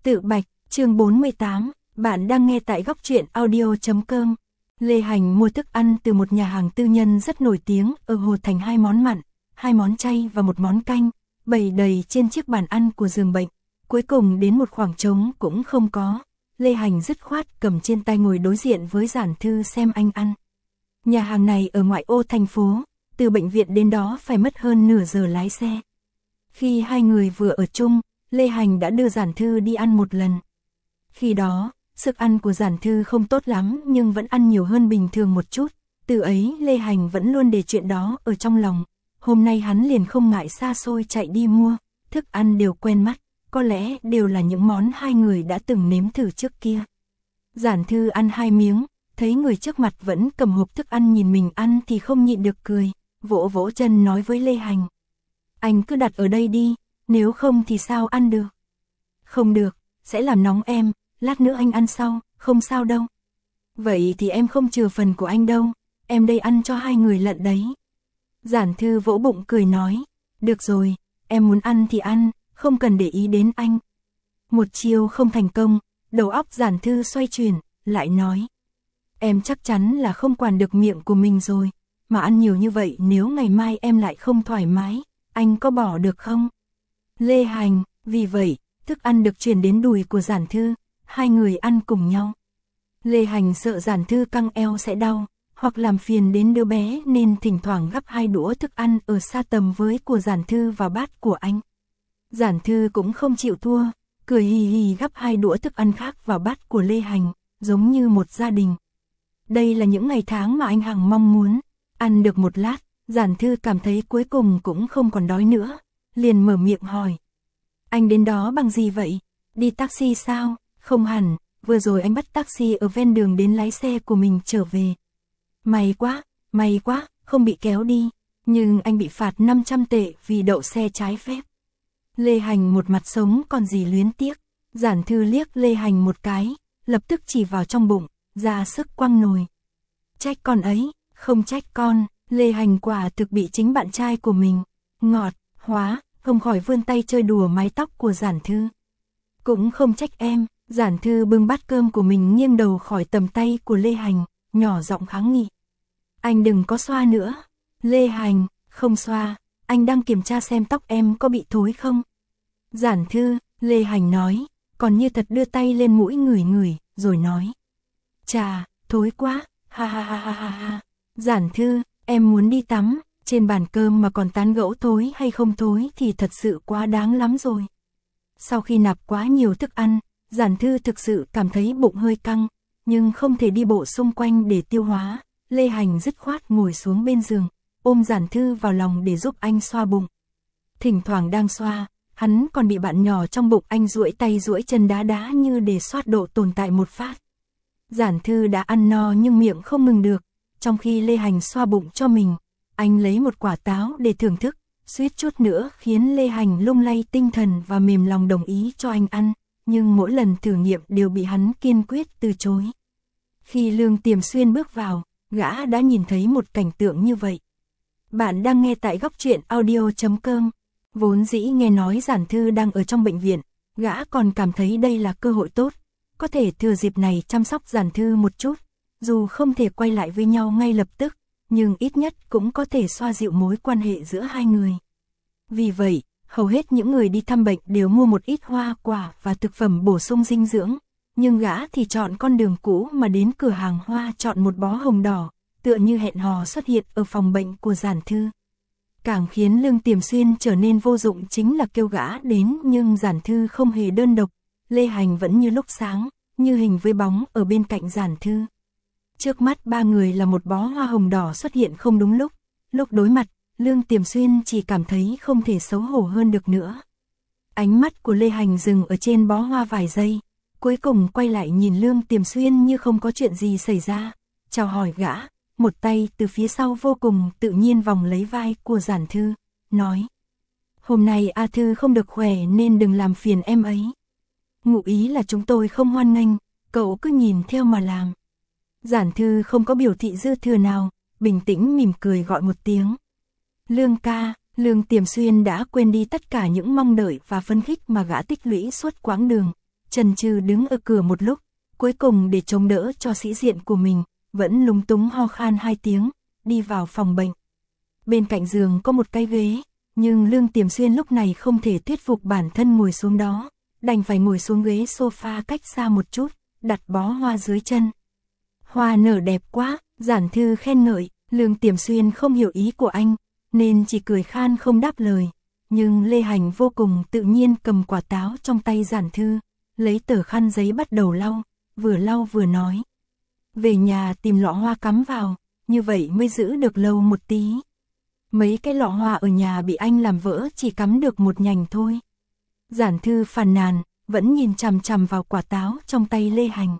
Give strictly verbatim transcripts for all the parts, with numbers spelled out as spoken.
Tự Bạch, chương bốn mươi tám, bạn đang nghe tại góc truyện audio chấm com. Lê Hành mua thức ăn từ một nhà hàng tư nhân rất nổi tiếng ở Hồ Thành, hai món mặn, hai món chay và một món canh, bày đầy trên chiếc bàn ăn của giường bệnh. Cuối cùng đến một khoảng trống cũng không có. Lê Hành dứt khoát cầm trên tay ngồi đối diện với Giản Thư xem anh ăn. Nhà hàng này ở ngoại ô thành phố, từ bệnh viện đến đó phải mất hơn nửa giờ lái xe. Khi hai người vừa ở chung, Lê Hành đã đưa Giản Thư đi ăn một lần. Khi đó, sức ăn của Giản Thư không tốt lắm nhưng vẫn ăn nhiều hơn bình thường một chút. Từ ấy Lê Hành vẫn luôn để chuyện đó ở trong lòng. Hôm nay hắn liền không ngại xa xôi chạy đi mua, thức ăn đều quen mắt, có lẽ đều là những món hai người đã từng nếm thử trước kia. Giản Thư ăn hai miếng, thấy người trước mặt vẫn cầm hộp thức ăn nhìn mình ăn thì không nhịn được cười, vỗ vỗ chân nói với Lê Hành. Anh cứ đặt ở đây đi, nếu không thì sao ăn được? Không được, sẽ làm nóng em, lát nữa anh ăn sau, không sao đâu. Vậy thì em không chừa phần của anh đâu, em đây ăn cho hai người lận đấy. Giản Thư vỗ bụng cười nói, được rồi, em muốn ăn thì ăn, không cần để ý đến anh. Một chiêu không thành công, đầu óc Giản Thư xoay chuyển, lại nói. Em chắc chắn là không quản được miệng của mình rồi, mà ăn nhiều như vậy nếu ngày mai em lại không thoải mái, anh có bỏ được không? Lê Hành, vì vậy, thức ăn được chuyển đến đùi của Giản Thư, hai người ăn cùng nhau. Lê Hành sợ Giản Thư căng eo sẽ đau, hoặc làm phiền đến đứa bé nên thỉnh thoảng gắp hai đũa thức ăn ở xa tầm với của Giản Thư vào bát của anh. Giản Thư cũng không chịu thua, cười hì hì gắp hai đũa thức ăn khác vào bát của Lê Hành, giống như một gia đình. Đây là những ngày tháng mà anh hằng mong muốn. Ăn được một lát, Giản Thư cảm thấy cuối cùng cũng không còn đói nữa, liền mở miệng hỏi. Anh đến đó bằng gì vậy? Đi taxi sao? Không hẳn, vừa rồi anh bắt taxi ở ven đường đến lái xe của mình trở về. May quá, may quá, không bị kéo đi, nhưng anh bị phạt năm trăm tệ vì đậu xe trái phép. Lê Hành một mặt sống còn gì luyến tiếc. Giản Thư liếc Lê Hành một cái, lập tức chỉ vào trong bụng, ra sức quăng nồi. Trách con ấy, không trách con, Lê Hành quả thực bị chính bạn trai của mình ngọt, hóa, không khỏi vươn tay chơi đùa mái tóc của Giản Thư. Cũng không trách em. Giản Thư bưng bát cơm của mình nghiêng đầu khỏi tầm tay của Lê Hành, nhỏ giọng kháng nghị. Anh đừng có xoa nữa. Lê Hành, không xoa, anh đang kiểm tra xem tóc em có bị thối không. Giản Thư, Lê Hành nói, còn như thật đưa tay lên mũi ngửi ngửi, rồi nói. Chà, thối quá, ha ha ha ha ha ha. Giản Thư, em muốn đi tắm, trên bàn cơm mà còn tán gẫu thối hay không thối thì thật sự quá đáng lắm rồi. Sau khi nạp quá nhiều thức ăn, Giản Thư thực sự cảm thấy bụng hơi căng, nhưng không thể đi bộ xung quanh để tiêu hóa. Lê Hành dứt khoát ngồi xuống bên giường, ôm Giản Thư vào lòng để giúp anh xoa bụng. Thỉnh thoảng đang xoa, hắn còn bị bạn nhỏ trong bụng anh duỗi tay duỗi chân đá đá như để soát độ tồn tại một phát. Giản Thư đã ăn no nhưng miệng không ngừng được, trong khi Lê Hành xoa bụng cho mình, anh lấy một quả táo để thưởng thức, suýt chút nữa khiến Lê Hành lung lay tinh thần và mềm lòng đồng ý cho anh ăn. Nhưng mỗi lần thử nghiệm đều bị hắn kiên quyết từ chối. Khi Lương Tiềm Xuyên bước vào, gã đã nhìn thấy một cảnh tượng như vậy. Bạn đang nghe tại góc truyện audio chấm com. Vốn dĩ nghe nói Giản Thư đang ở trong bệnh viện, gã còn cảm thấy đây là cơ hội tốt, có thể thừa dịp này chăm sóc Giản Thư một chút, dù không thể quay lại với nhau ngay lập tức, nhưng ít nhất cũng có thể xoa dịu mối quan hệ giữa hai người. Vì vậy, hầu hết những người đi thăm bệnh đều mua một ít hoa quả và thực phẩm bổ sung dinh dưỡng, nhưng gã thì chọn con đường cũ mà đến cửa hàng hoa chọn một bó hồng đỏ, tựa như hẹn hò xuất hiện ở phòng bệnh của Giản Thư. Càng khiến Lương Tiềm Xuyên trở nên vô dụng chính là kêu gã đến, nhưng Giản Thư không hề đơn độc, Lê Hành vẫn như lúc sáng, như hình với bóng ở bên cạnh Giản Thư. Trước mắt ba người là một bó hoa hồng đỏ xuất hiện không đúng lúc, lúc đối mặt, Lương Tiềm Xuyên chỉ cảm thấy không thể xấu hổ hơn được nữa. Ánh mắt của Lê Hành dừng ở trên bó hoa vài giây, cuối cùng quay lại nhìn Lương Tiềm Xuyên như không có chuyện gì xảy ra, chào hỏi gã, một tay từ phía sau vô cùng tự nhiên vòng lấy vai của Giản Thư, nói. Hôm nay A Thư không được khỏe nên đừng làm phiền em ấy. Ngụ ý là chúng tôi không hoan nghênh, cậu cứ nhìn theo mà làm. Giản Thư không có biểu thị dư thừa nào, bình tĩnh mỉm cười gọi một tiếng. Lương ca, Lương Tiềm Xuyên đã quên đi tất cả những mong đợi và phấn khích mà gã tích lũy suốt quãng đường, chần chừ đứng ở cửa một lúc, cuối cùng để chống đỡ cho sĩ diện của mình, vẫn lúng túng ho khan hai tiếng, đi vào phòng bệnh. Bên cạnh giường có một cái ghế, nhưng Lương Tiềm Xuyên lúc này không thể thuyết phục bản thân ngồi xuống đó, đành phải ngồi xuống ghế sofa cách xa một chút, đặt bó hoa dưới chân. Hoa nở đẹp quá, Giản Thư khen ngợi. Lương Tiềm Xuyên không hiểu ý của anh, nên chỉ cười khan không đáp lời. Nhưng Lê Hành vô cùng tự nhiên cầm quả táo trong tay Giản Thư, lấy tờ khăn giấy bắt đầu lau, vừa lau vừa nói. Về nhà tìm lọ hoa cắm vào, như vậy mới giữ được lâu một tí. Mấy cái lọ hoa ở nhà bị anh làm vỡ chỉ cắm được một nhành thôi. Giản Thư phàn nàn, vẫn nhìn chằm chằm vào quả táo trong tay Lê Hành.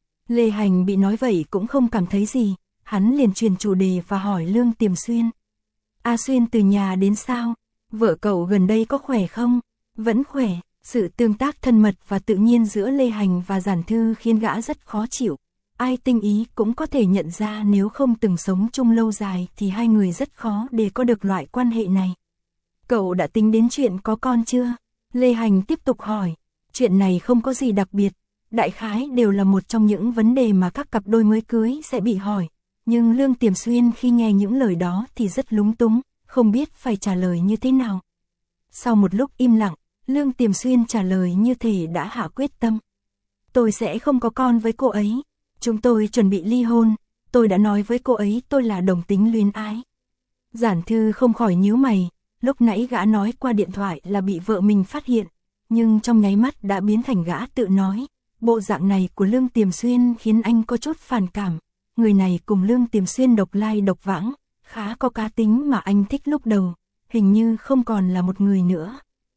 Lê Hành bị nói vậy cũng không cảm thấy gì. Hắn liền chuyển chủ đề và hỏi Lương Tiềm Xuyên. A Xuyên từ nhà đến sao? Vợ cậu gần đây có khỏe không? Vẫn khỏe, sự tương tác thân mật và tự nhiên giữa Lê Hành và Giản Thư khiến gã rất khó chịu. Ai tinh ý cũng có thể nhận ra nếu không từng sống chung lâu dài thì hai người rất khó để có được loại quan hệ này. Cậu đã tính đến chuyện có con chưa? Lê Hành tiếp tục hỏi. Chuyện này không có gì đặc biệt, đại khái đều là một trong những vấn đề mà các cặp đôi mới cưới sẽ bị hỏi. Nhưng Lương Tiềm Xuyên khi nghe những lời đó thì rất lúng túng, không biết phải trả lời như thế nào. Sau một lúc im lặng, Lương Tiềm Xuyên trả lời như thể đã hạ quyết tâm. Tôi sẽ không có con với cô ấy. Chúng tôi chuẩn bị ly hôn, tôi đã nói với cô ấy tôi là đồng tính luyến ái. Giản Thư không khỏi nhíu mày, lúc nãy gã nói qua điện thoại là bị vợ mình phát hiện, nhưng trong nháy mắt đã biến thành gã tự nói. Bộ dạng này của Lương Tiềm Xuyên khiến anh có chút phản cảm. Người này cùng Lương Tiềm Xuyên độc lai độc vãng, khá có cá tính mà anh thích lúc đầu, hình như không còn là một người nữa.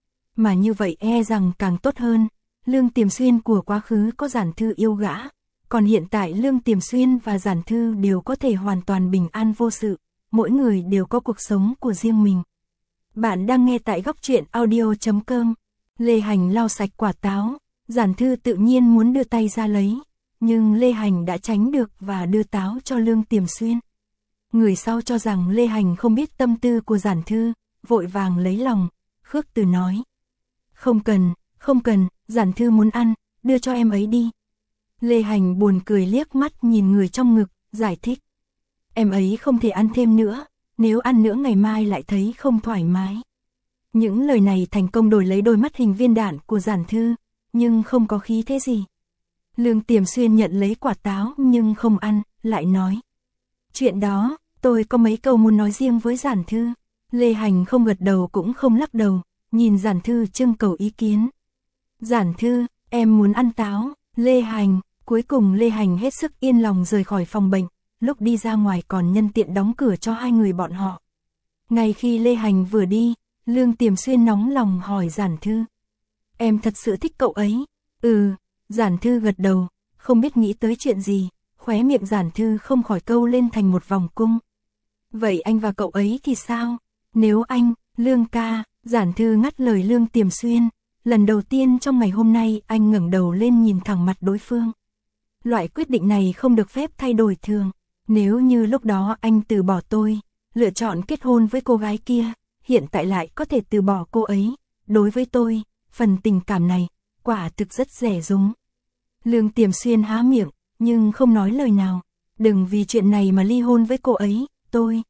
Mà như vậy e rằng càng tốt hơn, Lương Tiềm Xuyên của quá khứ có Giản Thư yêu gã, còn hiện tại Lương Tiềm Xuyên và Giản Thư đều có thể hoàn toàn bình an vô sự, mỗi người đều có cuộc sống của riêng mình. Bạn đang nghe tại góc truyện audio chấm com. Lê Hành lau sạch quả táo, Giản Thư tự nhiên muốn đưa tay ra lấy. Nhưng Lê Hành đã tránh được và đưa táo cho Lương Tiềm Xuyên. Người sau cho rằng Lê Hành không biết tâm tư của Giản Thư, vội vàng lấy lòng, khước từ nói. Không cần, không cần, Giản Thư muốn ăn, đưa cho em ấy đi. Lê Hành buồn cười liếc mắt nhìn người trong ngực, giải thích. Em ấy không thể ăn thêm nữa, nếu ăn nữa ngày mai lại thấy không thoải mái. Những lời này thành công đổi lấy đôi mắt hình viên đạn của Giản Thư, nhưng không có khí thế gì. Lương Tiềm Xuyên nhận lấy quả táo nhưng không ăn, lại nói. Chuyện đó, tôi có mấy câu muốn nói riêng với Giản Thư. Lê Hành không gật đầu cũng không lắc đầu, nhìn Giản Thư trưng cầu ý kiến. Giản Thư, em muốn ăn táo. Lê Hành, cuối cùng Lê Hành hết sức yên lòng rời khỏi phòng bệnh, lúc đi ra ngoài còn nhân tiện đóng cửa cho hai người bọn họ. Ngay khi Lê Hành vừa đi, Lương Tiềm Xuyên nóng lòng hỏi Giản Thư. Em thật sự thích cậu ấy? Ừ. Giản Thư gật đầu, không biết nghĩ tới chuyện gì, khóe miệng Giản Thư không khỏi câu lên thành một vòng cung. Vậy anh và cậu ấy thì sao? Nếu anh, Lương ca, Giản Thư ngắt lời Lương Tiềm Xuyên, lần đầu tiên trong ngày hôm nay anh ngẩng đầu lên nhìn thẳng mặt đối phương. Loại quyết định này không được phép thay đổi thường, nếu như lúc đó anh từ bỏ tôi, lựa chọn kết hôn với cô gái kia, hiện tại lại có thể từ bỏ cô ấy, đối với tôi, phần tình cảm này, quả thực rất rẻ rúng. Lương Tiềm Xuyên há miệng, nhưng không nói lời nào. Đừng vì chuyện này mà ly hôn với cô ấy, tôi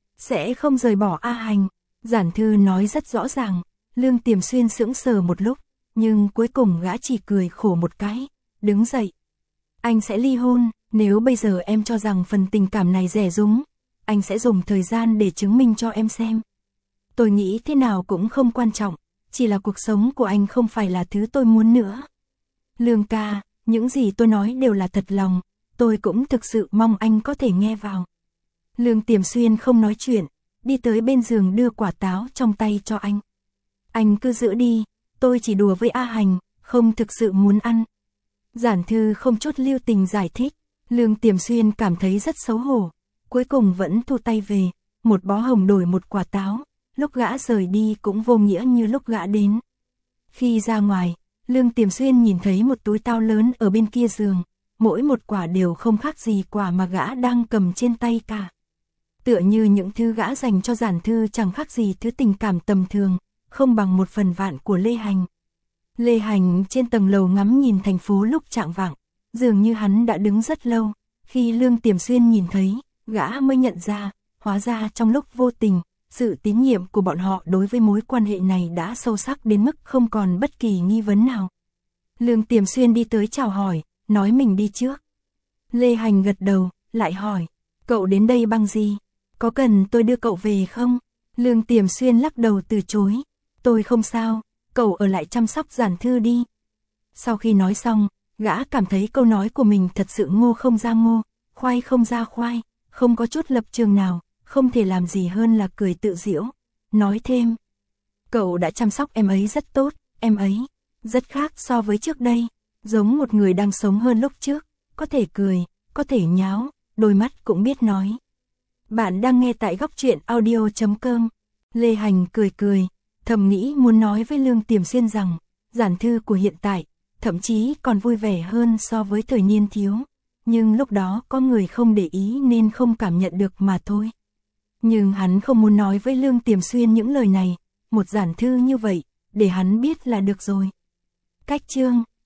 sẽ không rời bỏ A Hành. Giản Thư nói rất rõ ràng. Lương Tiềm Xuyên sững sờ một lúc, nhưng cuối cùng gã chỉ cười khổ một cái, đứng dậy. Anh sẽ ly hôn, nếu bây giờ em cho rằng phần tình cảm này rẻ rúng, anh sẽ dùng thời gian để chứng minh cho em xem. Tôi nghĩ thế nào cũng không quan trọng, chỉ là cuộc sống của anh không phải là thứ tôi muốn nữa. Lương ca, những gì tôi nói đều là thật lòng, tôi cũng thực sự mong anh có thể nghe vào. Lương Tiềm Xuyên không nói chuyện, đi tới bên giường đưa quả táo trong tay cho anh. Anh cứ giữ đi, tôi chỉ đùa với A Hành, không thực sự muốn ăn. Giản Thư không chút lưu tình giải thích, Lương Tiềm Xuyên cảm thấy rất xấu hổ, cuối cùng vẫn thu tay về, một bó hồng đổi một quả táo, lúc gã rời đi cũng vô nghĩa như lúc gã đến. Khi ra ngoài, Lương Tiềm Xuyên nhìn thấy một túi táo lớn ở bên kia giường, mỗi một quả đều không khác gì quả mà gã đang cầm trên tay cả. Tựa như những thứ gã dành cho Giản Thư chẳng khác gì thứ tình cảm tầm thường, không bằng một phần vạn của Lê Hành. Lê Hành trên tầng lầu ngắm nhìn thành phố lúc chạng vạng, dường như hắn đã đứng rất lâu, khi Lương Tiềm Xuyên nhìn thấy, gã mới nhận ra, hóa ra trong lúc vô tình, sự tín nhiệm của bọn họ đối với mối quan hệ này đã sâu sắc đến mức không còn bất kỳ nghi vấn nào. Lương Tiềm Xuyên đi tới chào hỏi, nói mình đi trước. Lê Hành gật đầu, lại hỏi, cậu đến đây bằng gì? Có cần tôi đưa cậu về không? Lương Tiềm Xuyên lắc đầu từ chối, tôi không sao, cậu ở lại chăm sóc Giản Thư đi. Sau khi nói xong, gã cảm thấy câu nói của mình thật sự ngô không ra ngô, khoai không ra khoai, không có chút lập trường nào, không thể làm gì hơn là cười tự giễu. Nói thêm, cậu đã chăm sóc em ấy rất tốt, em ấy rất khác so với trước đây, giống một người đang sống hơn lúc trước, có thể cười, có thể nháo, đôi mắt cũng biết nói. Bạn đang nghe tại góc truyện audio chấm com. Lê Hành cười cười, thầm nghĩ muốn nói với Lương Tiềm Xuyên rằng, Giản Thư của hiện tại, thậm chí còn vui vẻ hơn so với thời niên thiếu, nhưng lúc đó có người không để ý nên không cảm nhận được mà thôi. Nhưng hắn không muốn nói với Lương Tiềm Xuyên những lời này, một Giản Thư như vậy, để hắn biết là được rồi. Cách chương